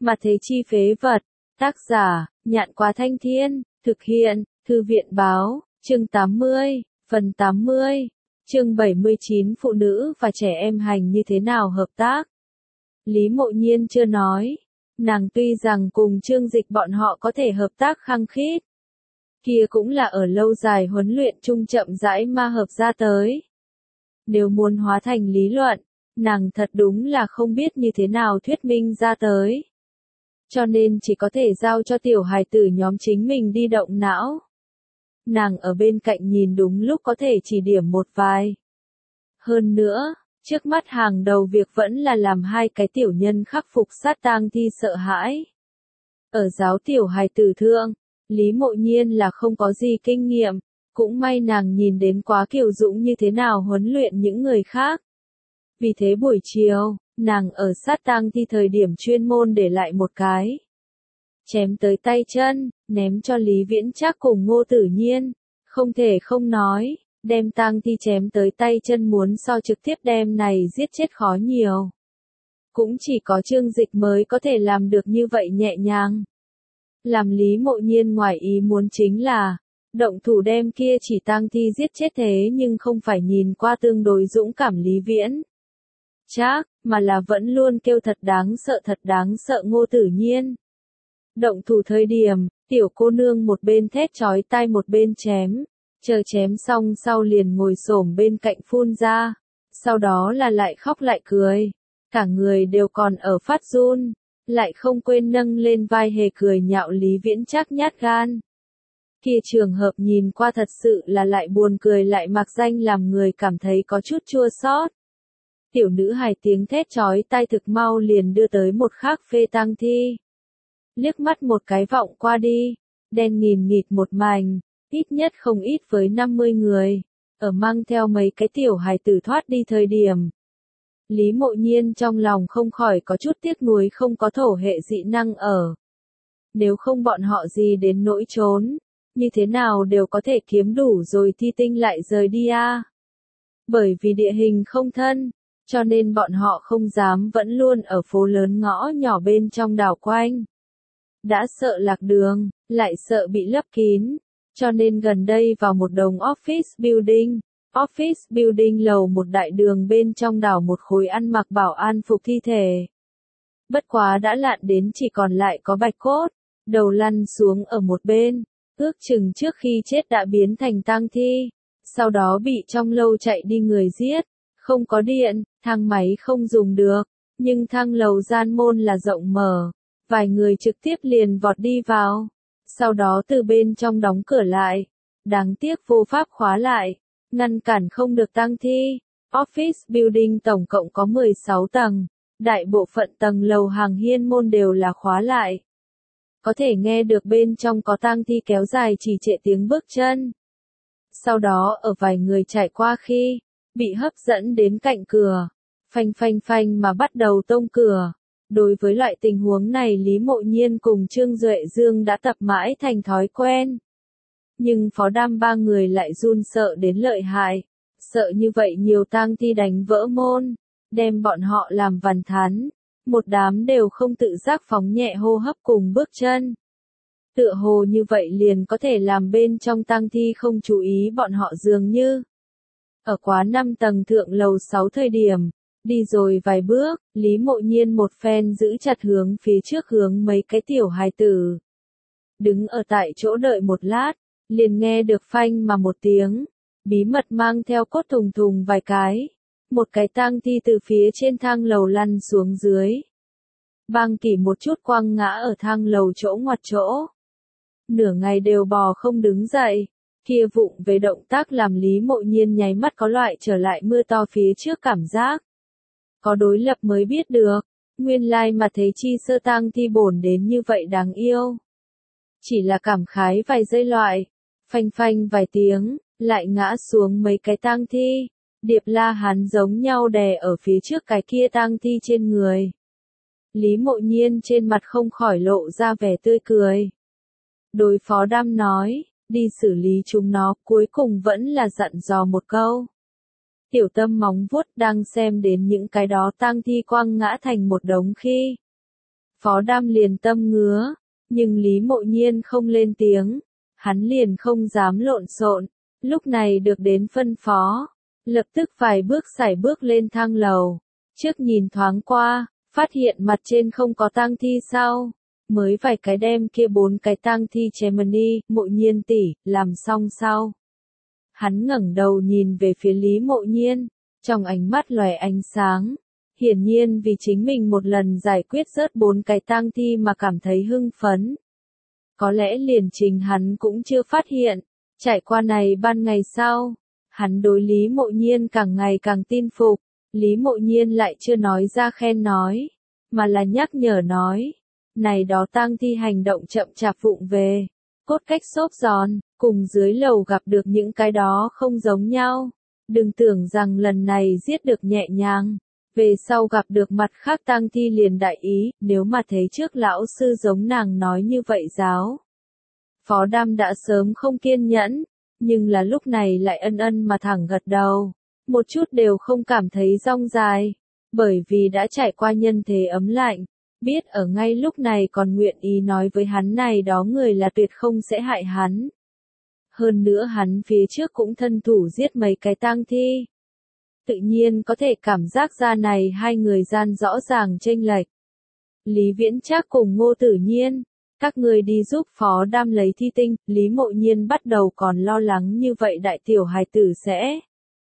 Mà thế chi phế vật. Tác giả, Nhạn Quá Thanh Thiên, thực hiện, Thư viện báo, chương 80, phần 80, chương 79 phụ nữ và trẻ em hành như thế nào hợp tác. Lý Mộ Nhiên chưa nói, nàng tuy rằng cùng Trương Dịch bọn họ có thể hợp tác khăng khít, kia cũng là ở lâu dài huấn luyện chung chậm rãi ma hợp ra tới. Nếu muốn hóa thành lý luận, nàng thật đúng là không biết như thế nào thuyết minh ra tới. Cho nên chỉ có thể giao cho tiểu hài tử nhóm chính mình đi động não. Nàng ở bên cạnh nhìn đúng lúc có thể chỉ điểm một vài. Hơn nữa, trước mắt hàng đầu việc vẫn là làm hai cái tiểu nhân khắc phục sát tang thi sợ hãi. Ở giáo tiểu hài tử thượng, Lý Mộ Nhiên là không có gì kinh nghiệm, cũng may nàng nhìn đến quá Kiều Dũng như thế nào huấn luyện những người khác. Vì thế buổi chiều, nàng ở sát tang thi thời điểm chuyên môn để lại một cái chém tới tay chân, ném cho Lý Viễn Trác cùng Ngô Tử Nhiên. Không thể không nói, đem tang thi chém tới tay chân muốn so trực tiếp đem này giết chết khó nhiều. Cũng chỉ có Trương Dịch mới có thể làm được như vậy nhẹ nhàng. Làm Lý Mộ Nhiên ngoài ý muốn chính là, động thủ đem kia chỉ tang thi giết chết thế nhưng không phải nhìn qua tương đối dũng cảm Lý Viễn Trác, mà là vẫn luôn kêu thật đáng sợ Ngô Tử Nhiên. Động thủ thời điểm, tiểu cô nương một bên thét chói tai một bên chém, chờ chém xong sau liền ngồi xổm bên cạnh phun ra, sau đó là lại khóc lại cười, cả người đều còn ở phát run, lại không quên nâng lên vai hề cười nhạo Lý Viễn Trác nhát gan. Kia trường hợp nhìn qua thật sự là lại buồn cười lại mặc danh làm người cảm thấy có chút chua xót. Tiểu nữ hài tiếng thét chói tai thực mau liền đưa tới một khác phê tang thi. Liếc mắt một cái vọng qua đi, đen nghìn nghịt một mảnh, ít nhất không ít với 50 người, ở mang theo mấy cái tiểu hài tử thoát đi thời điểm. Lý Mộ Nhiên trong lòng không khỏi có chút tiếc nuối không có thổ hệ dị năng ở. Nếu không bọn họ gì đến nỗi trốn, như thế nào đều có thể kiếm đủ rồi thi tinh lại rời đi a. Bởi vì địa hình không thân, cho nên bọn họ không dám vẫn luôn ở phố lớn ngõ nhỏ bên trong đảo quanh. Đã sợ lạc đường, lại sợ bị lấp kín, cho nên gần đây vào một đống office building lầu một đại đường bên trong đảo một khối ăn mặc bảo an phục thi thể. Bất quá đã lạn đến chỉ còn lại có bạch cốt, đầu lăn xuống ở một bên, ước chừng trước khi chết đã biến thành tang thi, sau đó bị trong lâu chạy đi người giết, không có điện, thang máy không dùng được, nhưng thang lầu gian môn là rộng mở. Vài người trực tiếp liền vọt đi vào, sau đó từ bên trong đóng cửa lại, đáng tiếc vô pháp khóa lại, ngăn cản không được tang thi. Office building tổng cộng có 16 tầng, đại bộ phận tầng lầu hàng hiên môn đều là khóa lại. Có thể nghe được bên trong có tang thi kéo dài trì trệ tiếng bước chân. Sau đó ở vài người trải qua khi bị hấp dẫn đến cạnh cửa, phanh mà bắt đầu tông cửa. Đối với loại tình huống này Lý Mộ Nhiên cùng Trương Duệ Dương đã tập mãi thành thói quen. Nhưng phó đam ba người lại run sợ đến lợi hại, sợ như vậy nhiều tang thi đánh vỡ môn, đem bọn họ làm vằn thắn, một đám đều không tự giác phóng nhẹ hô hấp cùng bước chân. Tựa hồ như vậy liền có thể làm bên trong tang thi không chú ý bọn họ dường như. Ở quá 5 tầng thượng lầu 6 thời điểm. Đi rồi vài bước, Lý Mộ Nhiên một phen giữ chặt hướng phía trước hướng mấy cái tiểu hài tử. Đứng ở tại chỗ đợi một lát, liền nghe được phanh mà một tiếng, bí mật mang theo cốt thùng thùng vài cái. Một cái tang thi từ phía trên thang lầu lăn xuống dưới. Bang kỷ một chút quăng ngã ở thang lầu chỗ ngoặt chỗ. Nửa ngày đều bò không đứng dậy. Kia vụng về động tác làm Lý Mộ Nhiên nháy mắt có loại trở lại mưa to phía trước cảm giác. Có đối lập mới biết được, nguyên lai mà thấy chi sơ tang thi bổn đến như vậy đáng yêu. Chỉ là cảm khái vài giây loại, phanh vài tiếng, lại ngã xuống mấy cái tang thi, điệp la hán giống nhau đè ở phía trước cái kia tang thi trên người. Lý Mộ Nhiên trên mặt không khỏi lộ ra vẻ tươi cười. Đối phó đam nói, đi xử lý chúng nó, cuối cùng vẫn là dặn dò một câu. Tiểu Tâm móng vuốt đang xem đến những cái đó tang thi quăng ngã thành một đống khi Phó Đam liền tâm ngứa, nhưng Lý Mộ Nhiên không lên tiếng, hắn liền không dám lộn xộn, lúc này được đến phân phó, lập tức vài bước sải bước lên thang lầu, trước nhìn thoáng qua, phát hiện mặt trên không có tang thi sau, mới vài cái đem kia 4 cái tang thi chém đi, Mộ Nhiên tỷ, làm xong sau. Hắn ngẩng đầu nhìn về phía Lý Mộ Nhiên, trong ánh mắt lóe ánh sáng, hiển nhiên vì chính mình một lần giải quyết rớt 4 cái tang thi mà cảm thấy hưng phấn. Có lẽ liền chính hắn cũng chưa phát hiện, trải qua này ban ngày sau, hắn đối Lý Mộ Nhiên càng ngày càng tin phục, Lý Mộ Nhiên lại chưa nói ra khen nói, mà là nhắc nhở nói, này đó tang thi hành động chậm chạp vụng về, cốt cách xốp giòn, cùng dưới lầu gặp được những cái đó không giống nhau, đừng tưởng rằng lần này giết được nhẹ nhàng. Về sau gặp được mặt khác tang thi liền đại ý, nếu mà thấy trước lão sư giống nàng nói như vậy giáo. Phó Đam đã sớm không kiên nhẫn, nhưng là lúc này lại ân ân mà thẳng gật đầu, một chút đều không cảm thấy rong dài, bởi vì đã trải qua nhân thế ấm lạnh, biết ở ngay lúc này còn nguyện ý nói với hắn này đó người là tuyệt không sẽ hại hắn. Hơn nữa hắn phía trước cũng thân thủ giết mấy cái tang thi. Tự nhiên có thể cảm giác ra này hai người gian rõ ràng chênh lệch. Lý Viễn Trác cùng Ngô Tử Nhiên, các người đi giúp Phó Đam lấy thi tinh, Lý Mộ Nhiên bắt đầu còn lo lắng như vậy đại tiểu hài tử sẽ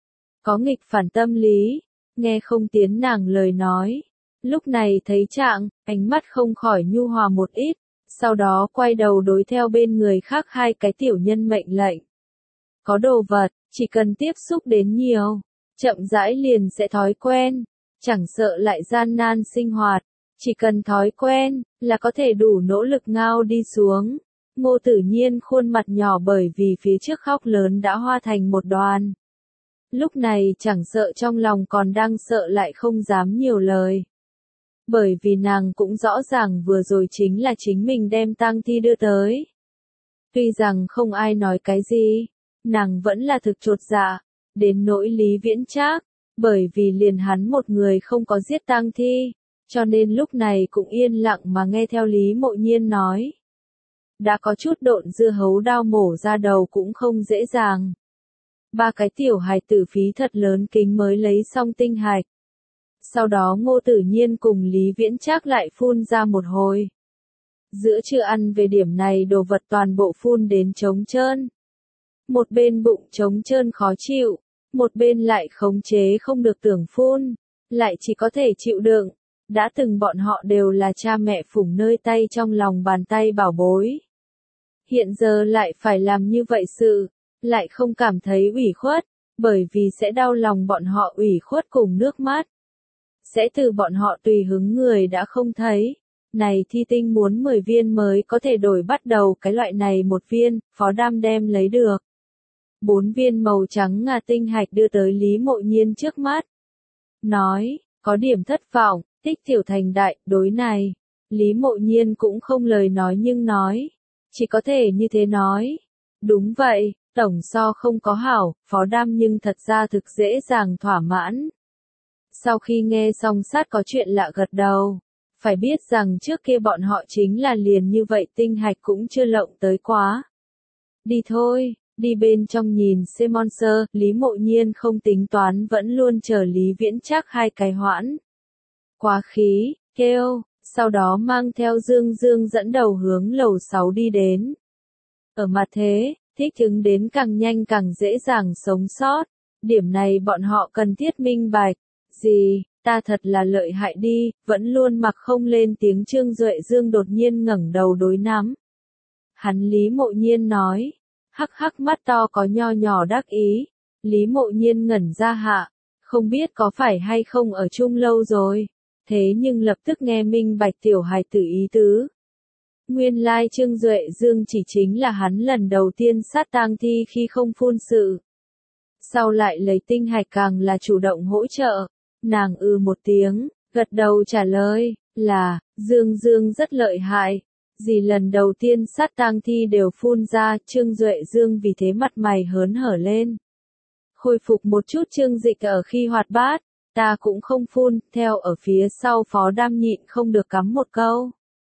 có nghịch phản tâm lý, nghe không tiến nàng lời nói. Lúc này thấy trạng, ánh mắt không khỏi nhu hòa một ít, sau đó quay đầu đối theo bên người khác hai cái tiểu nhân mệnh lệnh. Có đồ vật, chỉ cần tiếp xúc đến nhiều, chậm rãi liền sẽ thói quen, chẳng sợ lại gian nan sinh hoạt, chỉ cần thói quen, là có thể đủ nỗ lực ngao đi xuống. Ngô Tử Nhiên khuôn mặt nhỏ bởi vì phía trước khóc lớn đã hoa thành một đoàn. Lúc này chẳng sợ trong lòng còn đang sợ lại không dám nhiều lời. Bởi vì nàng cũng rõ ràng vừa rồi chính là chính mình đem tang thi đưa tới. Tuy rằng không ai nói cái gì, nàng vẫn là thực chột dạ. Đến nỗi Lý Viễn Trác, bởi vì liền hắn một người không có giết tang thi, cho nên lúc này cũng yên lặng mà nghe theo Lý Mộ Nhiên nói. Đã có chút độn dưa hấu đao mổ ra đầu cũng không dễ dàng. 3 cái tiểu hài tử phí thật lớn kính mới lấy xong tinh hạch. Sau đó Ngô Tử Nhiên cùng Lý Viễn Trác lại phun ra một hồi. Giữa trưa ăn về điểm này đồ vật toàn bộ phun đến trống trơn. Một bên bụng trống trơn khó chịu, một bên lại khống chế không được tưởng phun, lại chỉ có thể chịu đựng. Đã từng bọn họ đều là cha mẹ phủng nơi tay trong lòng bàn tay bảo bối. Hiện giờ lại phải làm như vậy sự, lại không cảm thấy ủy khuất, bởi vì sẽ đau lòng bọn họ ủy khuất cùng nước mắt. Sẽ từ bọn họ tùy hứng người đã không thấy. Này thi tinh muốn 10 viên mới có thể đổi bắt đầu cái loại này một viên, Phó Đam đem lấy được. 4 viên màu trắng ngà tinh hạch đưa tới Lý Mộ Nhiên trước mắt. Nói, có điểm thất vọng, tích tiểu thành đại, đối này. Lý Mộ Nhiên cũng không lời nói nhưng nói. Chỉ có thể như thế nói. Đúng vậy, tổng so không có hảo, Phó Đam nhưng thật ra thực dễ dàng thỏa mãn. Sau khi nghe xong sát có chuyện lạ gật đầu. Phải biết rằng trước kia bọn họ chính là liền như vậy tinh hạch cũng chưa lộng tới quá. Đi thôi. Đi bên trong nhìn xem monster, Lý Mộ Nhiên không tính toán vẫn luôn chờ Lý Viễn Trác hai cái hoãn. Quá khí, kêu, sau đó mang theo Dương Dương dẫn đầu hướng lầu 6 đi đến. Ở mặt thế, thích ứng đến càng nhanh càng dễ dàng sống sót, điểm này bọn họ cần thiết minh bạch. Gì, ta thật là lợi hại đi, vẫn luôn mặc không lên tiếng Trương Duệ Dương đột nhiên ngẩng đầu đối nắm. Hắn Lý Mộ Nhiên nói. Hắc hắc mắt to có nho nhỏ đắc ý, Lý Mộ Nhiên ngẩn ra hạ, không biết có phải hay không ở chung lâu rồi, thế nhưng lập tức nghe minh bạch tiểu hài tử ý tứ. Nguyên lai Trương Duệ Dương chỉ chính là hắn lần đầu tiên sát tang thi khi không phun sự. Sau lại lấy tinh hạch càng là chủ động hỗ trợ, nàng một tiếng, gật đầu trả lời, là, Dương Dương rất lợi hại. Dì lần đầu tiên sát tang thi đều phun ra, Trương Duệ Dương vì thế mặt mày hớn hở lên. Khôi phục một chút Trương Dịch ở khi hoạt bát, ta cũng không phun, theo ở phía sau Phó Đam nhịn không được cắm một câu.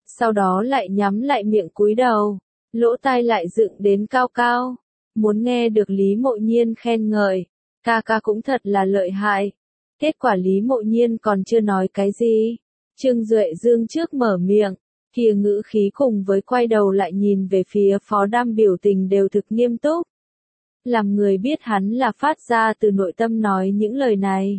sau đó lại nhắm lại miệng cúi đầu, lỗ tai lại dựng đến cao cao, muốn nghe được Lý Mộ Nhiên khen ngợi, ca ca cũng thật là lợi hại. Kết quả Lý Mộ Nhiên còn chưa nói cái gì, Trương Duệ Dương trước mở miệng, kia ngữ khí cùng với quay đầu lại nhìn về phía Phó Đam biểu tình đều thực nghiêm túc. Làm người biết hắn là phát ra từ nội tâm nói những lời này.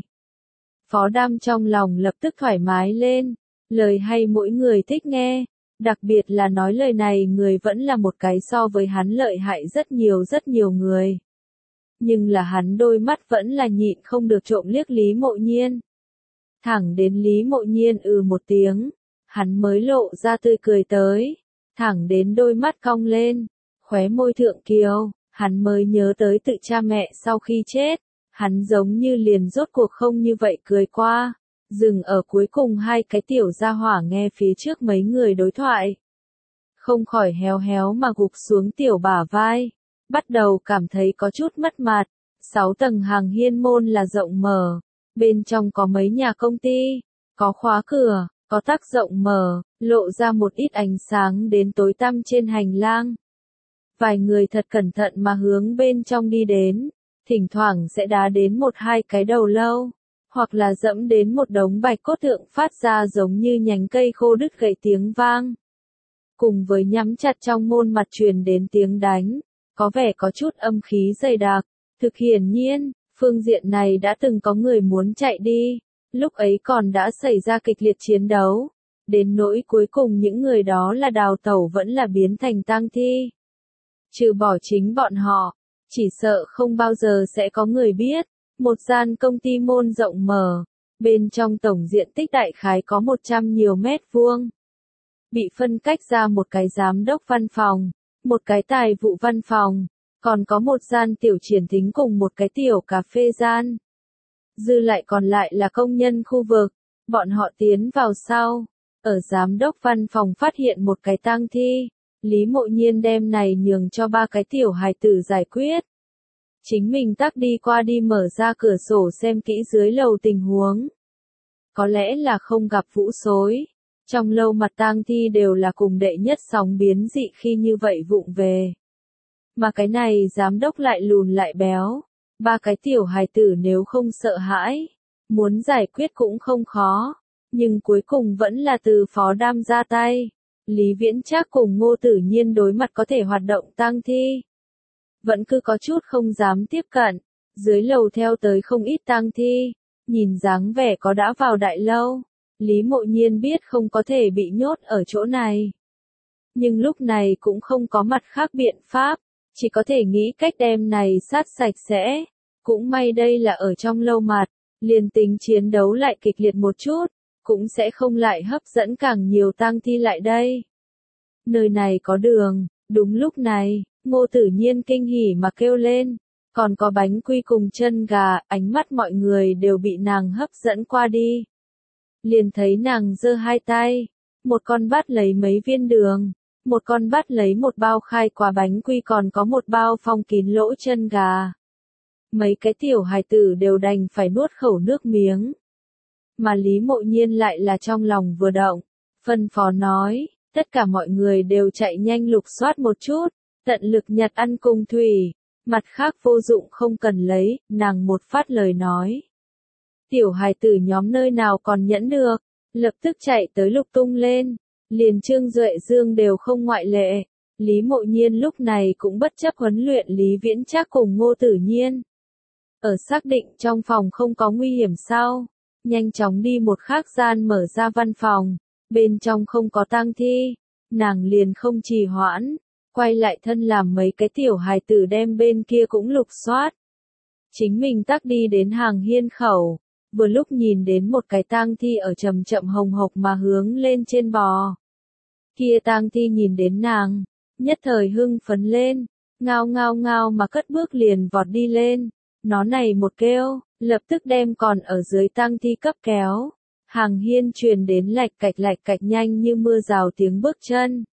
Phó Đam trong lòng lập tức thoải mái lên, lời hay mỗi người thích nghe, đặc biệt là nói lời này người vẫn là một cái so với hắn lợi hại rất nhiều người. Nhưng là hắn đôi mắt vẫn là nhịn không được trộm liếc Lý Mộ Nhiên. Thẳng đến Lý Mộ Nhiên một tiếng, hắn mới lộ ra tươi cười tới, thẳng đến đôi mắt cong lên, khóe môi thượng kiều, hắn mới nhớ tới tự cha mẹ sau khi chết, hắn giống như liền rốt cuộc không như vậy cười qua, dừng ở cuối cùng hai cái tiểu gia hỏa nghe phía trước mấy người đối thoại. Không khỏi héo héo mà gục xuống tiểu bả vai, bắt đầu cảm thấy có chút mất mặt, 6 tầng hàng hiên môn là rộng mở, bên trong có mấy nhà công ty, có khóa cửa, có tác rộng mở, lộ ra một ít ánh sáng đến tối tăm trên hành lang. Vài người thật cẩn thận mà hướng bên trong đi đến, thỉnh thoảng sẽ đá đến một hai cái đầu lâu, hoặc là dẫm đến một đống bạch cốt thượng phát ra giống như nhánh cây khô đứt gãy tiếng vang. Cùng với nhắm chặt trong môn mặt truyền đến tiếng đánh, có vẻ có chút âm khí dày đặc, thực hiển nhiên, phương diện này đã từng có người muốn chạy đi, lúc ấy còn đã xảy ra kịch liệt chiến đấu, đến nỗi cuối cùng những người đó là đào tẩu vẫn là biến thành tang thi. Trừ bỏ chính bọn họ, chỉ sợ không bao giờ sẽ có người biết, một gian công ty môn rộng mở, bên trong tổng diện tích đại khái có 100 nhiều mét vuông. Bị phân cách ra một cái giám đốc văn phòng, một cái tài vụ văn phòng, còn có một gian tiểu triển thính cùng một cái tiểu cà phê gian. Dư lại còn lại là công nhân khu vực, bọn họ tiến vào sau, ở giám đốc văn phòng phát hiện một cái tang thi, Lý Mộ Nhiên đem này nhường cho 3 cái tiểu hài tử giải quyết. Chính mình tắc đi qua đi mở ra cửa sổ xem kỹ dưới lầu tình huống. Có lẽ là không gặp vũ xối, trong lâu mặt tang thi đều là cùng đệ nhất sóng biến dị khi như vậy vụng về. Mà cái này giám đốc lại lùn lại béo, 3 cái tiểu hài tử nếu không sợ hãi, muốn giải quyết cũng không khó, nhưng cuối cùng vẫn là từ Phó Đam ra tay. Lý Viễn Trác cùng Ngô Tử Nhiên đối mặt có thể hoạt động tang thi, vẫn cứ có chút không dám tiếp cận, dưới lầu theo tới không ít tang thi, nhìn dáng vẻ có đã vào đại lâu, Lý Mộ Nhiên biết không có thể bị nhốt ở chỗ này. Nhưng lúc này cũng không có mặt khác biện pháp, chỉ có thể nghĩ cách đem này sát sạch sẽ, cũng may đây là ở trong lâu mặt, liền tính chiến đấu lại kịch liệt một chút, cũng sẽ không lại hấp dẫn càng nhiều tang thi lại đây. Nơi này có đường, đúng lúc này, Ngô Tử Nhiên kinh hỉ mà kêu lên, còn có bánh quy cùng chân gà, ánh mắt mọi người đều bị nàng hấp dẫn qua đi. Liền thấy nàng giơ hai tay, một con bắt lấy mấy viên đường, một con bắt lấy một bao khai quả bánh quy còn có một bao phong kín lỗ chân gà. Mấy cái tiểu hài tử đều đành phải nuốt khẩu nước miếng. Mà Lý Mộ Nhiên lại là trong lòng vừa động, phân phó nói, tất cả mọi người đều chạy nhanh lục soát một chút, tận lực nhặt ăn cùng thủy, mặt khác vô dụng không cần lấy, nàng một phát lời nói. Tiểu hài tử nhóm nơi nào còn nhẫn được, lập tức chạy tới lục tung lên, liền Trương Duệ Dương đều không ngoại lệ. Lý Mộ Nhiên lúc này cũng bất chấp huấn luyện Lý Viễn Trác cùng Ngô Tử Nhiên. Ở xác định trong phòng không có nguy hiểm sau, nhanh chóng đi một khác gian mở ra văn phòng, bên trong không có tang thi, nàng liền không trì hoãn, quay lại thân làm mấy cái tiểu hài tử đem bên kia cũng lục soát. Chính mình tắc đi đến hàng hiên khẩu, vừa lúc nhìn đến một cái tang thi ở chậm chậm hồng hộc mà hướng lên trên bò. Kia tang thi nhìn đến nàng, nhất thời hưng phấn lên, ngao ngao ngao mà cất bước liền vọt đi lên, nó này một kêu, lập tức đem còn ở dưới tang thi cấp kéo. Hàng hiên truyền đến lạch cạch nhanh như mưa rào tiếng bước chân.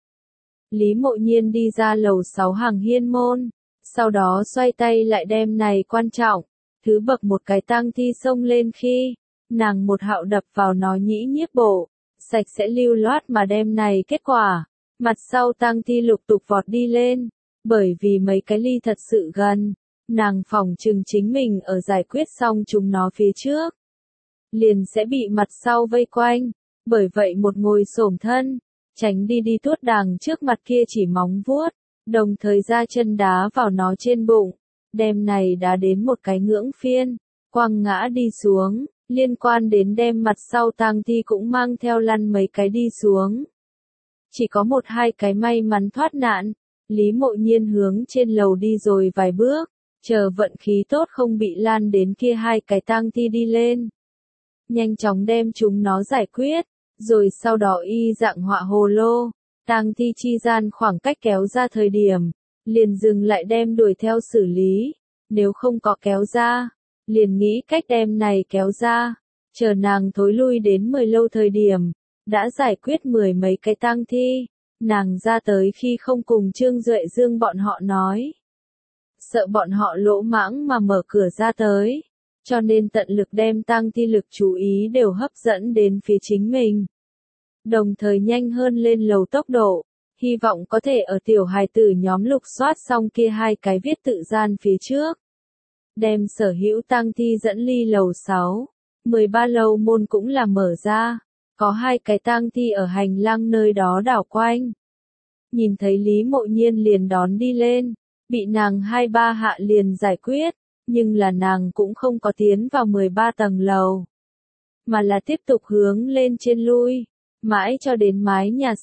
Lý Mộ Nhiên đi ra lầu 6 hàng hiên môn, sau đó xoay tay lại đem này quan trọng, thứ bậc một cái tang thi xông lên khi, nàng một hạo đập vào nó nhĩ nhiếp bộ, sạch sẽ lưu loát mà đem này kết quả. Mặt sau tang thi lục tục vọt đi lên, bởi vì mấy cái ly thật sự gần, nàng phỏng chừng chính mình ở giải quyết xong chúng nó phía trước. Liền sẽ bị mặt sau vây quanh, bởi vậy một ngồi xổm thân, tránh đi tuốt đàng trước mặt kia chỉ móng vuốt, đồng thời ra chân đá vào nó trên bụng, đem này đá đến một cái ngưỡng phiên, quăng ngã đi xuống, liên quan đến đem mặt sau tang thi cũng mang theo lăn mấy cái đi xuống. Chỉ có một hai cái may mắn thoát nạn, Lý Mộ Nhiên hướng trên lầu đi rồi vài bước, chờ vận khí tốt không bị lan đến kia hai cái tang thi đi lên. Nhanh chóng đem chúng nó giải quyết, rồi sau đó y dạng họa hồ lô, tang thi chi gian khoảng cách kéo ra thời điểm, liền dừng lại đem đuổi theo xử lý, nếu không có kéo ra, liền nghĩ cách đem này kéo ra, chờ nàng thối lui đến 10 lâu thời điểm, đã giải quyết 10 mấy cái tang thi, nàng ra tới khi không cùng Trương Duệ Dương bọn họ nói. Sợ bọn họ lỗ mãng mà mở cửa ra tới, cho nên tận lực đem tang thi lực chú ý đều hấp dẫn đến phía chính mình. Đồng thời nhanh hơn lên lầu tốc độ, hy vọng có thể ở tiểu hài tử nhóm lục soát xong kia hai cái viết tự gian phía trước. Đem sở hữu tang thi dẫn ly lầu 6, 13 lầu môn cũng là mở ra, có hai cái tang thi ở hành lang nơi đó đảo quanh. Nhìn thấy Lý Mộ Nhiên liền đón đi lên, bị nàng 2-3 hạ liền giải quyết, nhưng là nàng cũng không có tiến vào 13 tầng lầu, mà là tiếp tục hướng lên trên lui, mãi cho đến mái nhà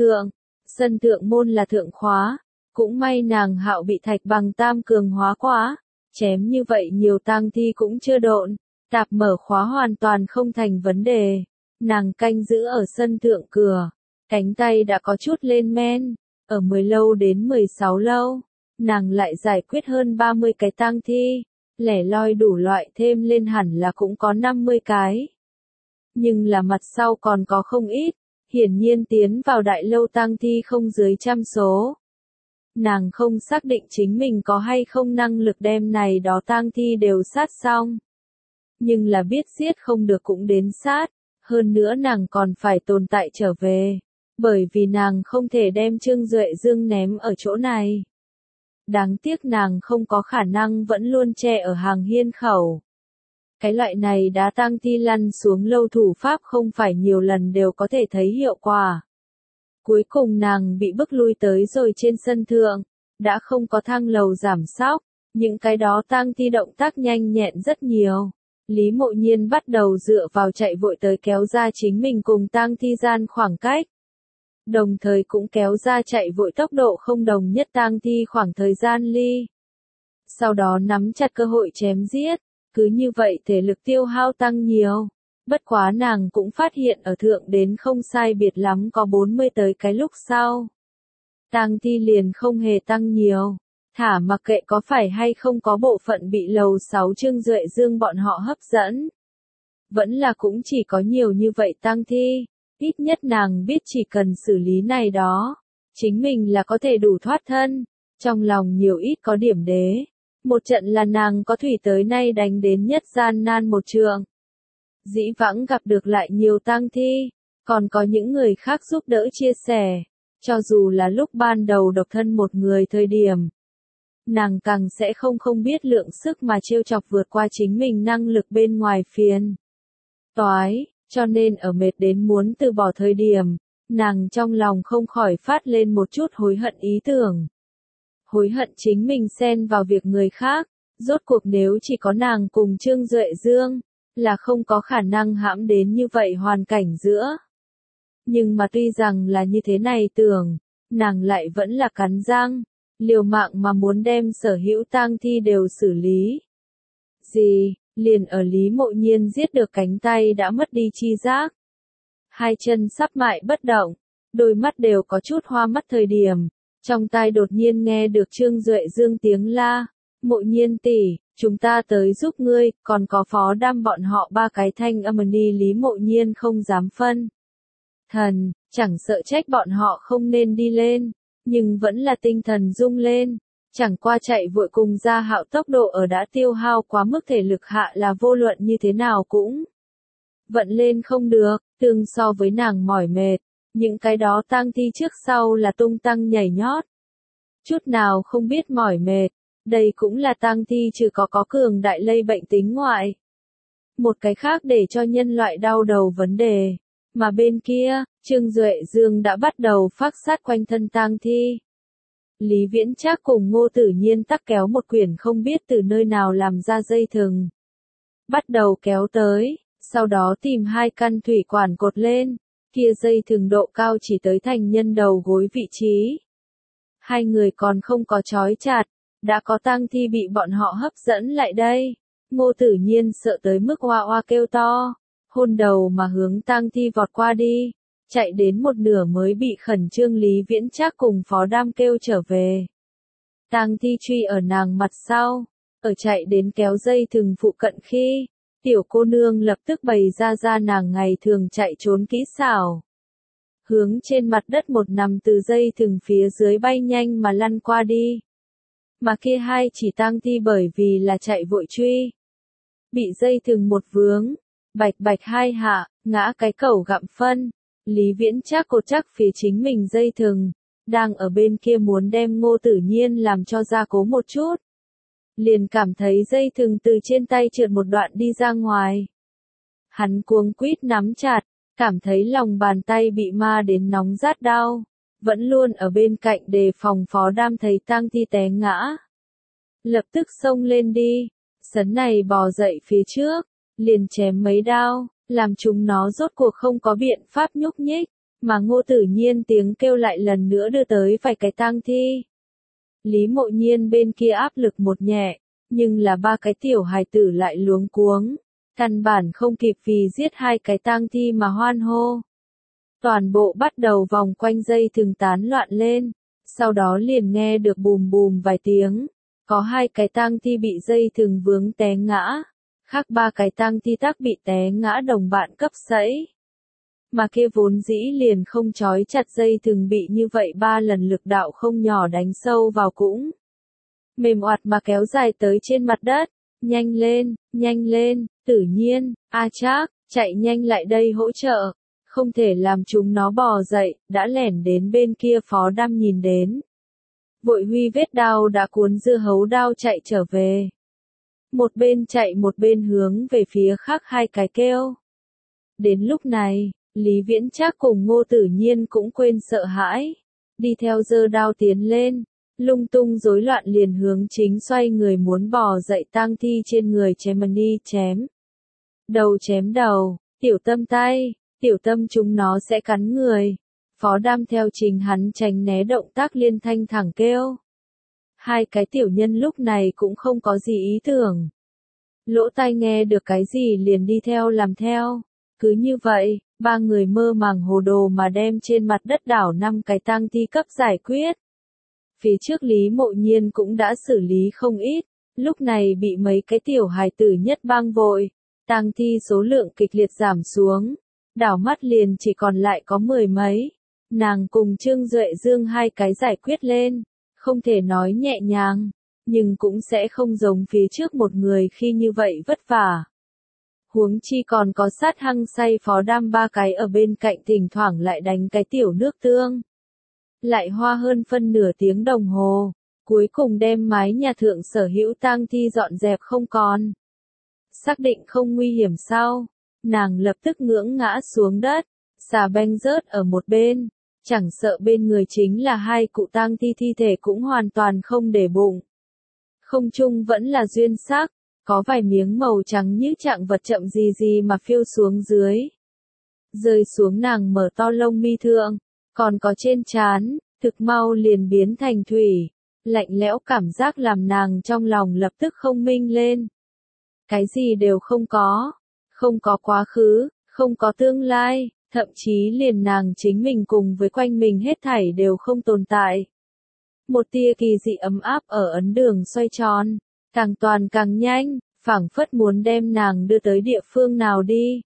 sân thượng môn là thượng khóa, cũng may nàng hạo bị thạch bằng tam cường hóa quá, chém như vậy nhiều tang thi cũng chưa độn, tạp mở khóa hoàn toàn không thành vấn đề, nàng canh giữ ở sân thượng cửa, cánh tay đã có chút lên men, ở 10 lâu đến 16 lâu, nàng lại giải quyết hơn 30 cái tang thi, lẻ loi đủ loại thêm lên hẳn là cũng có 50 cái. Nhưng là mặt sau còn có không ít, hiển nhiên tiến vào đại lâu tang thi không dưới 100 số. Nàng không xác định chính mình có hay không năng lực đem này đó tang thi đều sát xong. Nhưng là biết giết không được cũng đến sát, hơn nữa nàng còn phải tồn tại trở về, bởi vì nàng không thể đem Trương Duệ Dương ném ở chỗ này. Đáng tiếc nàng không có khả năng vẫn luôn che ở hàng hiên khẩu. Cái loại này đá tang thi lăn xuống lâu thủ pháp không phải nhiều lần đều có thể thấy hiệu quả. Cuối cùng nàng bị bức lui tới rồi trên sân thượng, đã không có thang lầu giảm sóc, những cái đó tang thi động tác nhanh nhẹn rất nhiều. Lý Mộ Nhiên bắt đầu dựa vào chạy vội tới kéo ra chính mình cùng tang thi gian khoảng cách. Đồng thời cũng kéo ra chạy vội tốc độ không đồng nhất tang thi khoảng thời gian ly. Sau đó nắm chặt cơ hội chém giết, cứ như vậy thể lực tiêu hao tăng nhiều. Bất quá nàng cũng phát hiện ở thượng đến không sai biệt lắm có 40 tới cái lúc sau. Tang thi liền không hề tăng nhiều, thả mặc kệ có phải hay không có bộ phận bị lầu 6 Trương Duệ Dương bọn họ hấp dẫn. Vẫn là cũng chỉ có nhiều như vậy tang thi. Ít nhất nàng biết chỉ cần xử lý này đó, chính mình là có thể đủ thoát thân, trong lòng nhiều ít có điểm đế. Một trận là nàng có thủy tới nay đánh đến nhất gian nan một trường. Dĩ vãng gặp được lại nhiều tang thi, còn có những người khác giúp đỡ chia sẻ, cho dù là lúc ban đầu độc thân một người thời điểm. Nàng càng sẽ không biết lượng sức mà trêu chọc vượt qua chính mình năng lực bên ngoài phiền toái. Cho nên ở mệt đến muốn từ bỏ thời điểm, nàng trong lòng không khỏi phát lên một chút hối hận ý tưởng. Hối hận chính mình xen vào việc người khác, rốt cuộc nếu chỉ có nàng cùng Trương Duệ Dương, là không có khả năng hãm đến như vậy hoàn cảnh giữa. Nhưng mà tuy rằng là như thế này tưởng, nàng lại vẫn là cắn răng, liều mạng mà muốn đem sở hữu tang thi đều xử lý. Gì? Liền ở Lý Mộ Nhiên giết được cánh tay đã mất đi chi giác. Hai chân sắp mại bất động, đôi mắt đều có chút hoa mắt thời điểm, trong tai đột nhiên nghe được Trương Duệ Dương tiếng la, Mộ Nhiên tỷ, chúng ta tới giúp ngươi, còn có phó đam bọn họ ba cái thanh âm ni Lý Mộ Nhiên không dám phân. Thần, chẳng sợ trách bọn họ không nên đi lên, nhưng vẫn là tinh thần rung lên. Chẳng qua chạy vội cùng Gia Hạo tốc độ ở đã tiêu hao quá mức thể lực hạ là vô luận như thế nào cũng vận lên không được, tương so với nàng mỏi mệt, những cái đó tang thi trước sau là tung tăng nhảy nhót. Chút nào không biết mỏi mệt, đây cũng là tang thi trừ có cường đại lây bệnh tính ngoại. Một cái khác để cho nhân loại đau đầu vấn đề, mà bên kia, Trương Duệ Dương đã bắt đầu phác sát quanh thân tang thi. Lý Viễn Trác cùng Ngô Tử Nhiên tắc kéo một quyển không biết từ nơi nào làm ra dây thừng. Bắt đầu kéo tới, sau đó tìm hai căn thủy quản cột lên, kia dây thừng độ cao chỉ tới thành nhân đầu gối vị trí. Hai người còn không có trói chặt, đã có tang thi bị bọn họ hấp dẫn lại đây. Ngô Tử Nhiên sợ tới mức oa oa kêu to, hôn đầu mà hướng tang thi vọt qua đi, chạy đến một nửa mới bị khẩn trương Lý Viễn Trác cùng Phó Đam kêu trở về. Tang thi truy ở nàng mặt sau, ở chạy đến kéo dây thừng phụ cận khi, tiểu cô nương lập tức bày ra nàng ngày thường chạy trốn kỹ xảo. Hướng trên mặt đất một nằm từ dây thừng phía dưới bay nhanh mà lăn qua đi. Mà kia hai chỉ tang thi bởi vì là chạy vội truy. Bị dây thừng một vướng, bạch bạch hai hạ, ngã cái cẩu gặm phân. Lý Viễn Trác cột chắc phía chính mình dây thừng, đang ở bên kia muốn đem Ngô Tử Nhiên làm cho ra cố một chút. Liền cảm thấy dây thừng từ trên tay trượt một đoạn đi ra ngoài. Hắn cuống quýt nắm chặt, cảm thấy lòng bàn tay bị ma đến nóng rát đau, vẫn luôn ở bên cạnh đề phòng Phó Đam thấy tang thi té ngã. Lập tức xông lên đi, sấn này bò dậy phía trước, liền chém mấy đao, làm chúng nó rốt cuộc không có biện pháp nhúc nhích, mà Ngô Tử Nhiên tiếng kêu lại lần nữa đưa tới vài cái tang thi. Lý Mộ Nhiên bên kia áp lực một nhẹ, nhưng là ba cái tiểu hài tử lại luống cuống, căn bản không kịp vì giết hai cái tang thi mà hoan hô. Toàn bộ bắt đầu vòng quanh dây thừng tán loạn lên, sau đó liền nghe được bùm bùm vài tiếng, có hai cái tang thi bị dây thừng vướng té ngã, khác ba cái tang thi tắc bị té ngã đồng bạn cấp sẫy. Mà kia vốn dĩ liền không trói chặt dây thừng bị như vậy ba lần lực đạo không nhỏ đánh sâu vào cũng mềm oạt mà kéo dài tới trên mặt đất. Nhanh lên, Tử Nhiên, A Trác, chạy nhanh lại đây hỗ trợ, không thể làm chúng nó bò dậy, đã lẻn đến bên kia Phó Đam nhìn đến. Vội huy vết đao đã cuốn dưa hấu đao chạy trở về. Một bên chạy một bên hướng về phía khác hai cái kêu. Đến lúc này, Lý Viễn Trác cùng Ngô Tử Nhiên cũng quên sợ hãi, đi theo giơ đao tiến lên, lung tung rối loạn liền hướng chính xoay người muốn bò dậy tang thi trên người chém đi chém. Đầu chém đầu, tiểu tâm tay, tiểu tâm chúng nó sẽ cắn người. Phó Đam theo trình hắn tránh né động tác liên thanh thẳng kêu. Hai cái tiểu nhân lúc này cũng không có gì ý tưởng. Lỗ tai nghe được cái gì liền đi theo làm theo. Cứ như vậy, ba người mơ màng hồ đồ mà đem trên mặt đất đảo 5 cái tang thi cấp giải quyết. Phía trước Lý Mộ Nhiên cũng đã xử lý không ít, lúc này bị mấy cái tiểu hài tử nhất bang vội, tang thi số lượng kịch liệt giảm xuống, đảo mắt liền chỉ còn lại có 10 mấy. Nàng cùng Trương Duệ Dương hai cái giải quyết lên, không thể nói nhẹ nhàng, nhưng cũng sẽ không giống phía trước một người khi như vậy vất vả. Huống chi còn có sát hăng say Phó Đam ba cái ở bên cạnh thỉnh thoảng lại đánh cái tiểu nước tương. Lại hoa hơn phân nửa tiếng đồng hồ, cuối cùng đem mái nhà thượng sở hữu tang thi dọn dẹp không còn. Xác định không nguy hiểm sau, nàng lập tức ngưỡng ngã xuống đất, xà beng rớt ở một bên, chẳng sợ bên người chính là hai cụ tang thi thi thể cũng hoàn toàn không để bụng. Không trung vẫn là duyên sắc, có vài miếng màu trắng như trạng vật chậm gì mà phiêu xuống dưới. Rơi xuống nàng mở to lông mi thượng, còn có trên trán, thực mau liền biến thành thủy, lạnh lẽo cảm giác làm nàng trong lòng lập tức không minh lên. Cái gì đều không có quá khứ, không có tương lai, thậm chí liền nàng chính mình cùng với quanh mình hết thảy đều không tồn tại. Một tia kỳ dị ấm áp ở ấn đường xoay tròn, càng toàn càng nhanh, phảng phất muốn đem nàng đưa tới địa phương nào đi.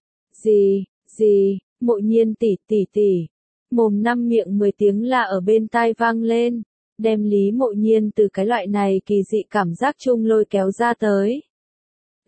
Gì, Mộ Nhiên tỷ. Mồm năm miệng 10 tiếng là ở bên tai vang lên, đem Lý Mộ Nhiên từ cái loại này kỳ dị cảm giác chung lôi kéo ra tới.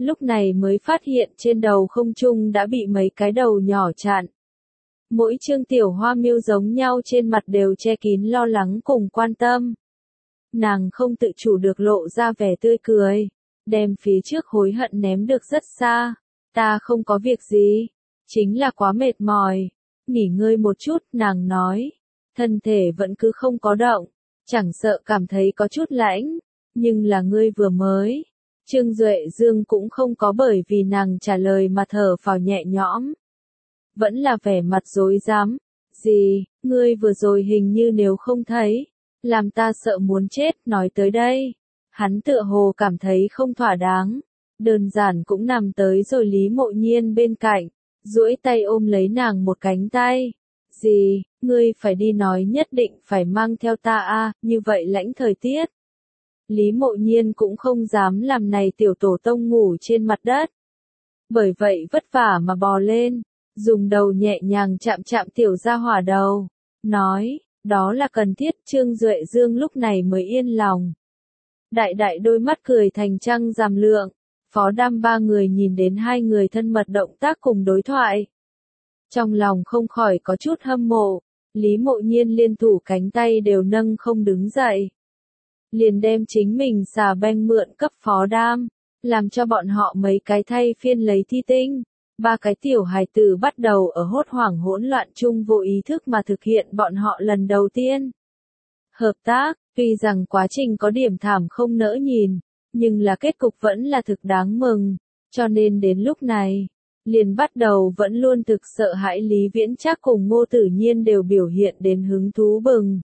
lúc này mới phát hiện trên đầu không trung đã bị mấy cái đầu nhỏ chặn. Mỗi Trương Tiểu Hoa miêu giống nhau trên mặt đều che kín lo lắng cùng quan tâm. Nàng không tự chủ được lộ ra vẻ tươi cười, đem phía trước hối hận ném được rất xa. Ta không có việc gì, chính là quá mệt mỏi, nghỉ ngơi một chút, nàng nói. Thân thể vẫn cứ không có động, chẳng sợ cảm thấy có chút lãnh, nhưng là ngươi vừa mới. Trương Duệ Dương cũng không có bởi vì nàng trả lời mà thở phào nhẹ nhõm. Vẫn là vẻ mặt rối rắm. Gì, ngươi vừa rồi hình như nếu không thấy, làm ta sợ muốn chết, nói tới đây. Hắn tựa hồ cảm thấy không thỏa đáng, đơn giản cũng nằm tới rồi Lý Mộ Nhiên bên cạnh, duỗi tay ôm lấy nàng một cánh tay. Gì, ngươi phải đi nói nhất định phải mang theo ta a, như vậy lãnh thời tiết. Lý Mộ Nhiên cũng không dám làm này tiểu tổ tông ngủ trên mặt đất. Bởi vậy vất vả mà bò lên, dùng đầu nhẹ nhàng chạm chạm tiểu gia hỏa đầu, nói, đó là cần thiết. Trương Duệ Dương lúc này mới yên lòng. Đại đại đôi mắt cười thành trăng rằm lượng, Phó Đam ba người nhìn đến hai người thân mật động tác cùng đối thoại. Trong lòng không khỏi có chút hâm mộ, Lý Mộ Nhiên liên thủ cánh tay đều nâng không đứng dậy. Liền đem chính mình xà beng mượn cấp Phó Đam, làm cho bọn họ mấy cái thay phiên lấy thi tinh. Ba cái tiểu hài tử bắt đầu ở hốt hoảng hỗn loạn chung vô ý thức mà thực hiện bọn họ lần đầu tiên. Hợp tác, tuy rằng quá trình có điểm thảm không nỡ nhìn, nhưng là kết cục vẫn là thực đáng mừng, cho nên đến lúc này, liền bắt đầu vẫn luôn thực sợ hãi Lý Viễn Trác cùng Ngô Tử Nhiên đều biểu hiện đến hứng thú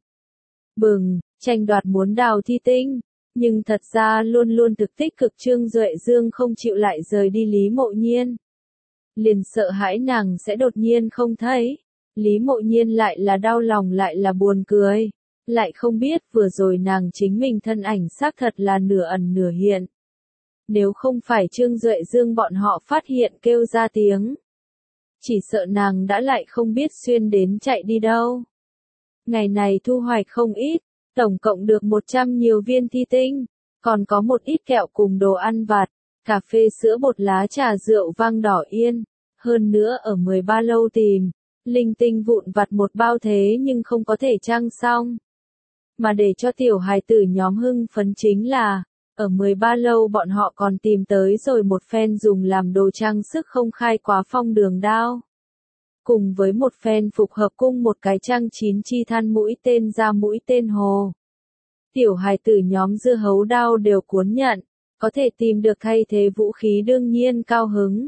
bừng, tranh đoạt muốn đào thi tinh, nhưng thật ra luôn luôn thực tích cực Trương Duệ Dương không chịu lại rời đi Lý Mộ Nhiên. Liền sợ hãi nàng sẽ đột nhiên không thấy, Lý Mộ Nhiên lại là đau lòng lại là buồn cười, lại không biết vừa rồi nàng chính mình thân ảnh xác thật là nửa ẩn nửa hiện. Nếu không phải Trương Duệ Dương bọn họ phát hiện kêu ra tiếng, chỉ sợ nàng đã lại không biết xuyên đến chạy đi đâu. Ngày này thu hoạch không ít, tổng cộng được 100 nhiều viên thi tinh, còn có một ít kẹo cùng đồ ăn vặt, cà phê sữa bột lá trà rượu vang đỏ yên, hơn nữa ở 13 lâu tìm, linh tinh vụn vặt một bao thế nhưng không có thể trang xong. Mà để cho tiểu hài tử nhóm hưng phấn chính là, ở 13 lâu bọn họ còn tìm tới rồi một phen dùng làm đồ trang sức không khai quá phong đường đao. Cùng với một phen phục hợp cung một cái trang chín chi than mũi tên ra mũi tên hồ. Tiểu hài tử nhóm dưa hấu đao đều cuốn nhận, có thể tìm được thay thế vũ khí đương nhiên cao hứng.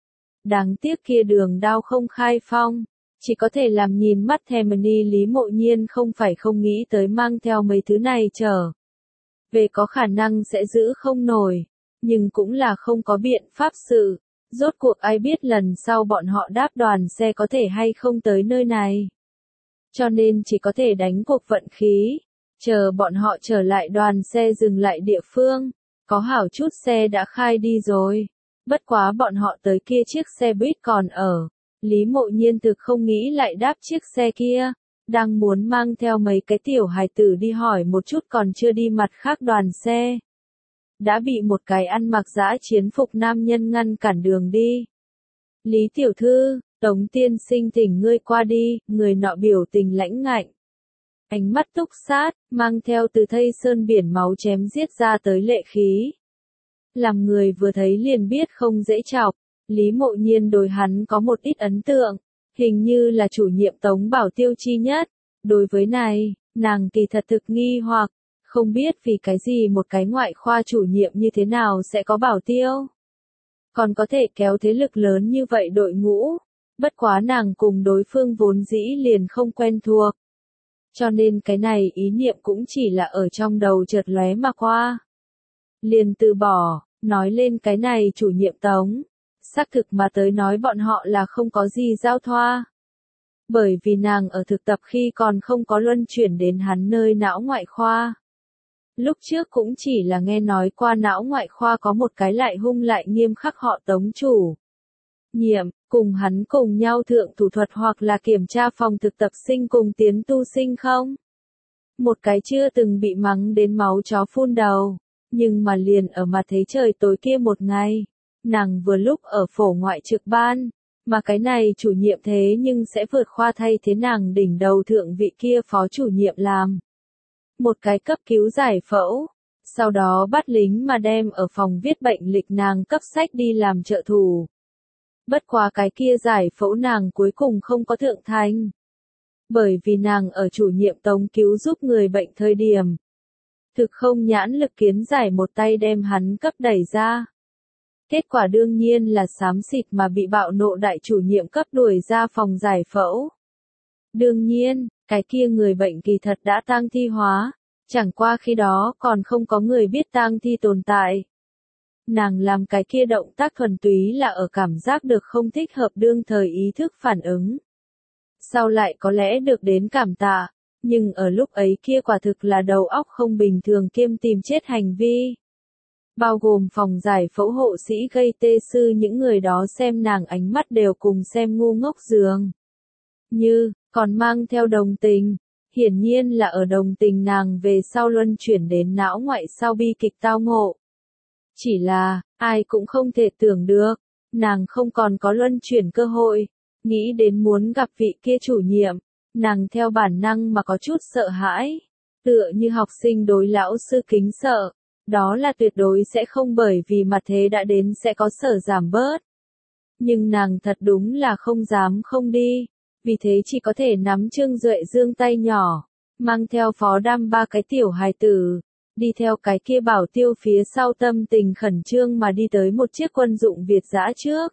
Đáng tiếc kia đường đao không khai phong, chỉ có thể làm nhìn mắt thèm đi. Lý Mộ Nhiên không phải không nghĩ tới mang theo mấy thứ này trở về có khả năng sẽ giữ không nổi, nhưng cũng là không có biện pháp sự. Rốt cuộc ai biết lần sau bọn họ đáp đoàn xe có thể hay không tới nơi này. Cho nên chỉ có thể đánh cuộc vận khí, chờ bọn họ trở lại đoàn xe dừng lại địa phương, có hảo chút xe đã khai đi rồi. Bất quá bọn họ tới kia chiếc xe buýt còn ở, Lý Mộ Nhiên thực không nghĩ lại đáp chiếc xe kia, đang muốn mang theo mấy cái tiểu hài tử đi hỏi một chút còn chưa đi mặt khác đoàn xe. Đã bị một cái ăn mặc dã chiến phục nam nhân ngăn cản đường đi. Lý tiểu thư, Tống tiên sinh thỉnh ngươi qua đi, người nọ biểu tình lãnh ngạnh. Ánh mắt túc sát, mang theo từ thây sơn biển máu chém giết ra tới lệ khí. Làm người vừa thấy liền biết không dễ chọc, Lý Mộ Nhiên đối hắn có một ít ấn tượng, hình như là chủ nhiệm Tống Bảo Tiêu chi nhất. Đối với này, nàng kỳ thật thực nghi hoặc, không biết vì cái gì một cái ngoại khoa chủ nhiệm như thế nào sẽ có Bảo Tiêu. Còn có thể kéo thế lực lớn như vậy đội ngũ, bất quá nàng cùng đối phương vốn dĩ liền không quen thuộc. Cho nên cái này ý niệm cũng chỉ là ở trong đầu chợt lóe mà qua. Liền từ bỏ, nói lên cái này chủ nhiệm Tống. Xác thực mà tới nói bọn họ là không có gì giao thoa. Bởi vì nàng ở thực tập khi còn không có luân chuyển đến hắn nơi não ngoại khoa. Lúc trước cũng chỉ là nghe nói qua não ngoại khoa có một cái lại hung lại nghiêm khắc họ Tống chủ nhiệm, cùng hắn cùng nhau thượng thủ thuật hoặc là kiểm tra phòng thực tập sinh cùng tiến tu sinh không? Một cái chưa từng bị mắng đến máu chó phun đầu, nhưng mà liền ở mặt thế trời tối kia một ngày, nàng vừa lúc ở phổ ngoại trực ban, mà cái này chủ nhiệm thế nhưng sẽ vượt khoa thay thế nàng đỉnh đầu thượng vị kia phó chủ nhiệm làm. Một cái cấp cứu giải phẫu, sau đó bắt lính mà đem ở phòng viết bệnh lịch nàng cấp sách đi làm trợ thủ. Bất quá cái kia giải phẫu nàng cuối cùng không có thượng thành. Bởi vì nàng ở chủ nhiệm Tống cứu giúp người bệnh thời điểm. Thực không nhãn lực kiến giải một tay đem hắn cấp đẩy ra. Kết quả đương nhiên là xám xịt mà bị bạo nộ đại chủ nhiệm cấp đuổi ra phòng giải phẫu. Đương nhiên, cái kia người bệnh kỳ thật đã tang thi hóa, chẳng qua khi đó còn không có người biết tang thi tồn tại. Nàng làm cái kia động tác thuần túy là ở cảm giác được không thích hợp đương thời ý thức phản ứng. Sau lại có lẽ được đến cảm tạ, nhưng ở lúc ấy kia quả thực là đầu óc không bình thường kiêm tìm chết hành vi. Bao gồm phòng giải phẫu hộ sĩ gây tê sư những người đó xem nàng ánh mắt đều cùng xem ngu ngốc dường. Như, còn mang theo đồng tình, hiển nhiên là ở đồng tình nàng về sau luân chuyển đến não ngoại sau bi kịch tao ngộ. Chỉ là, ai cũng không thể tưởng được, nàng không còn có luân chuyển cơ hội, nghĩ đến muốn gặp vị kia chủ nhiệm, nàng theo bản năng mà có chút sợ hãi, tựa như học sinh đối lão sư kính sợ, đó là tuyệt đối sẽ không bởi vì mặt thế đã đến sẽ có sở giảm bớt. Nhưng nàng thật đúng là không dám không đi, vì thế chỉ có thể nắm Trương Duệ Dương tay nhỏ, mang theo phó đam ba cái tiểu hài tử. Đi theo cái kia bảo tiêu phía sau tâm tình khẩn trương mà đi tới một chiếc quân dụng Việt dã trước.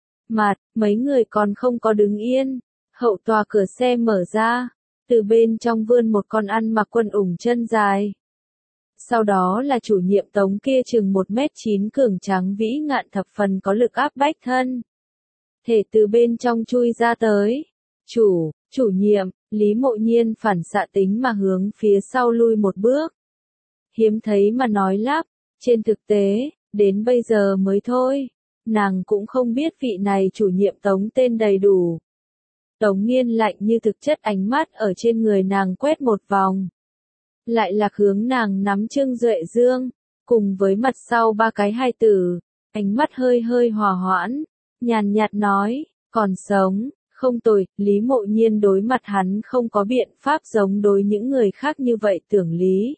Mấy người còn không có đứng yên, hậu tòa cửa xe mở ra, từ bên trong vươn một con ăn mặc quần ủng chân dài. Sau đó là chủ nhiệm Tống kia chừng 1m9 cường trắng vĩ ngạn thập phần có lực áp bách thân. Thể từ bên trong chui ra tới. Chủ nhiệm, Lý Mộ Nhiên phản xạ tính mà hướng phía sau lui một bước. Hiếm thấy mà nói lắp, trên thực tế, đến bây giờ mới thôi, nàng cũng không biết vị này chủ nhiệm Tống tên đầy đủ. Tống Nghiên lạnh như thực chất ánh mắt ở trên người nàng quét một vòng. Lại lạc hướng nàng nắm Trương Duệ Dương, cùng với mặt sau ba cái hài tử, ánh mắt hơi hơi hòa hoãn, nhàn nhạt nói, còn sống, không tồi. Lý Mộ Nhiên đối mặt hắn không có biện pháp giống đối những người khác như vậy tưởng Lý.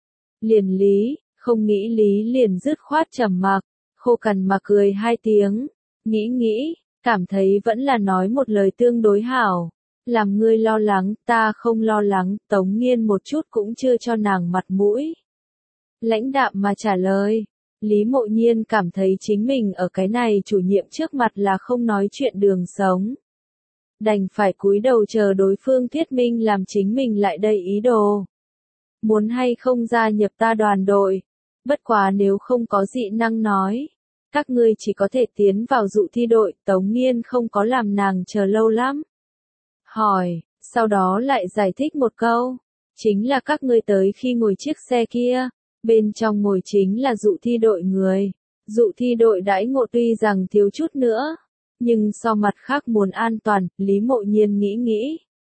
Không nghĩ Lý liền dứt khoát trầm mặc, khô cằn mà cười hai tiếng, nghĩ, cảm thấy vẫn là nói một lời tương đối hảo. Làm ngươi lo lắng, ta không lo lắng. Tống Nghiên một chút cũng chưa cho nàng mặt mũi. Lãnh đạm mà trả lời, Lý Mộ Nhiên cảm thấy chính mình ở cái này chủ nhiệm trước mặt là không nói chuyện đường sống. Đành phải cúi đầu chờ đối phương thuyết minh làm chính mình lại đây ý đồ. Muốn hay không gia nhập ta đoàn đội, bất quá nếu không có dị năng nói, các ngươi chỉ có thể tiến vào dụ thi đội. Tống Nghiên không có làm nàng chờ lâu lắm. Hỏi, sau đó lại giải thích một câu, chính là các ngươi tới khi ngồi chiếc xe kia, bên trong ngồi chính là dụ thi đội người. Dụ thi đội đãi ngộ tuy rằng thiếu chút nữa, nhưng so mặt khác muốn an toàn. Lý Mộ Nhiên nghĩ.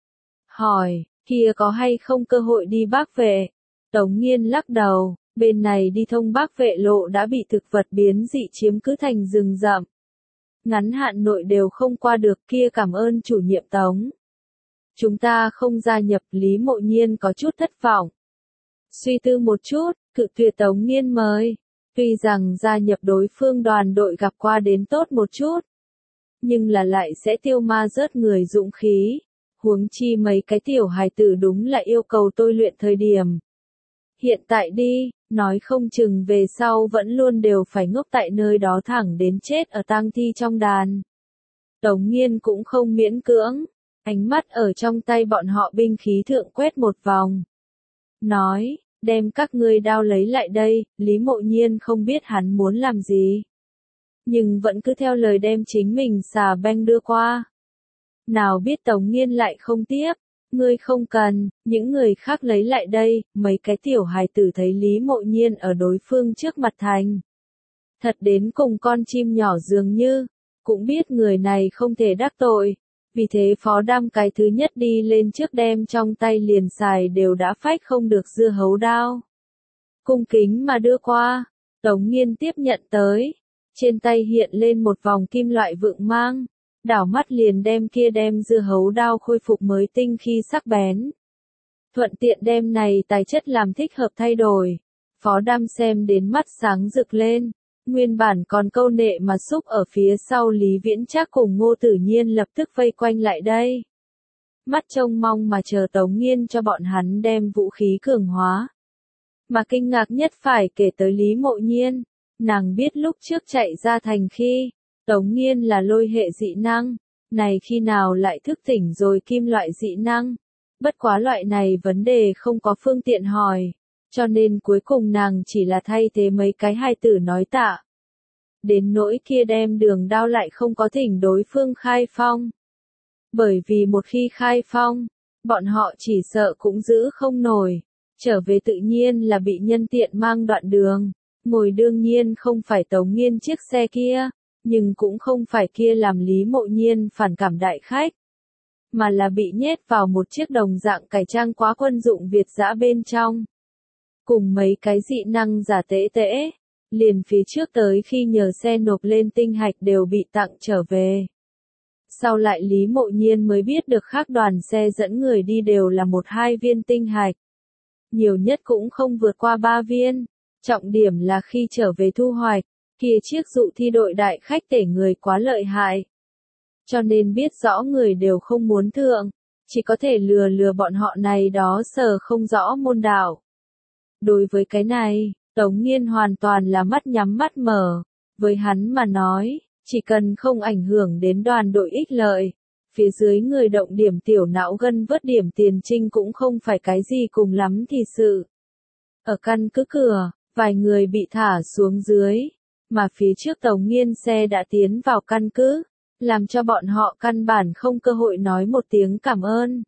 Hỏi, kia có hay không cơ hội đi Bắc Vệ? Tống Nghiên lắc đầu, bên này đi thông Bắc Vệ lộ đã bị thực vật biến dị chiếm cứ thành rừng rậm. Ngắn hạn nội đều không qua được. Kia cảm ơn chủ nhiệm Tống. Chúng ta không gia nhập. Lý Mộ Nhiên có chút thất vọng. Suy tư một chút, cự tuyệt Tống Nghiên mời. Tuy rằng gia nhập đối phương đoàn đội gặp qua đến tốt một chút, nhưng là lại sẽ tiêu ma rớt người dũng khí. Huống chi mấy cái tiểu hài tử đúng là yêu cầu tôi luyện thời điểm. Hiện tại đi, nói không chừng về sau vẫn luôn đều phải ngốc tại nơi đó thẳng đến chết ở tang thi trong đàn. Tống Nghiên cũng không miễn cưỡng, ánh mắt ở trong tay bọn họ binh khí thượng quét một vòng. Nói, đem các ngươi đao lấy lại đây. Lý Mộ Nhiên không biết hắn muốn làm gì, nhưng vẫn cứ theo lời đem chính mình xà beng đưa qua. Nào biết Tống Nghiên lại không tiếp, ngươi không cần, những người khác lấy lại đây. Mấy cái tiểu hài tử thấy Lý Mộ Nhiên ở đối phương trước mặt thành thật đến cùng con chim nhỏ dường như, cũng biết người này không thể đắc tội, vì thế phó đam cái thứ nhất đi lên trước đem trong tay liền xài đều đã phách không được dưa hấu đao, cung kính mà đưa qua. Tống Nghiên tiếp nhận tới, Trên tay hiện lên một vòng kim loại vượng mang, đảo mắt liền đem dưa hấu đao khôi phục mới tinh khi sắc bén. Thuận tiện đem này tài chất làm thích hợp thay đổi. Phó Đam xem đến mắt sáng rực lên, nguyên bản còn câu nệ mà xúc ở phía sau Lý Viễn Trác cùng Ngô Tử Nhiên lập tức vây quanh lại đây. Mắt trông mong mà chờ Tống Nghiên cho bọn hắn đem vũ khí cường hóa. Mà kinh ngạc nhất phải kể tới Lý Mộ Nhiên, nàng biết lúc trước chạy ra thành khi, Tống Nghiên là lôi hệ dị năng, này khi nào lại thức tỉnh rồi kim loại dị năng. Bất quá loại này vấn đề không có phương tiện hỏi, cho nên cuối cùng nàng chỉ là thay thế mấy cái hài tử nói tạ. Đến nỗi kia đem đường đao lại không có thỉnh đối phương khai phong. Bởi vì một khi khai phong, bọn họ chỉ sợ cũng giữ không nổi, trở về tự nhiên là bị nhân tiện mang đoạn đường, ngồi đương nhiên không phải Tống Nghiên chiếc xe kia, nhưng cũng không phải kia làm Lý Mộ Nhiên phản cảm đại khách, mà là bị nhét vào một chiếc đồng dạng cải trang quá quân dụng Việt dã bên trong. Cùng mấy cái dị năng giả tễ tễ, liền phía trước tới khi nhờ xe nộp lên tinh hạch đều bị tặng trở về. Sau lại Lý Mộ Nhiên mới biết được khác đoàn xe dẫn người đi đều là 1-2 viên tinh hạch. Nhiều nhất cũng không vượt qua 3 viên. Trọng điểm là khi trở về thu hoạch, kia chiếc dụ thi đội đại khách tể người quá lợi hại. Cho nên biết rõ người đều không muốn thượng, chỉ có thể lừa bọn họ này đó sờ không rõ môn đạo. Đối với cái này, Tống Nghiên hoàn toàn là mắt nhắm mắt mở. Với hắn mà nói, chỉ cần không ảnh hưởng đến đoàn đội ích lợi, phía dưới người động điểm tiểu não gân vớt điểm tiền trinh cũng không phải cái gì cùng lắm thì sự. Ở căn cứ cửa, vài người bị thả xuống dưới, mà phía trước Tống Nghiên xe đã tiến vào căn cứ, làm cho bọn họ căn bản không cơ hội nói một tiếng cảm ơn.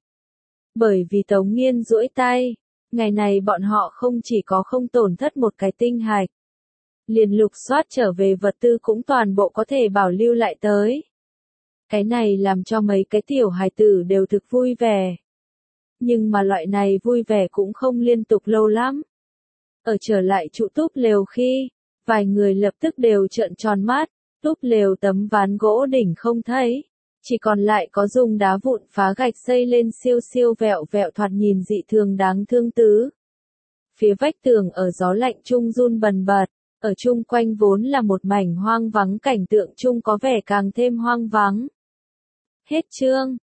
Bởi vì Tống Nghiên duỗi tay, ngày này bọn họ không chỉ có không tổn thất một cái tinh hạch, liền lục soát trở về vật tư cũng toàn bộ có thể bảo lưu lại tới. Cái này làm cho mấy cái tiểu hài tử đều thực vui vẻ. Nhưng mà loại này vui vẻ cũng không liên tục lâu lắm. Ở trở lại trụ túp lều khi, vài người lập tức đều trợn tròn mắt, túp lều tấm ván gỗ đỉnh không thấy, chỉ còn lại có dùng đá vụn phá gạch xây lên siêu siêu vẹo vẹo thoạt nhìn dị thường đáng thương tứ. Phía vách tường ở gió lạnh chung run bần bật, ở chung quanh vốn là một mảnh hoang vắng cảnh tượng chung có vẻ càng thêm hoang vắng. Hết chương.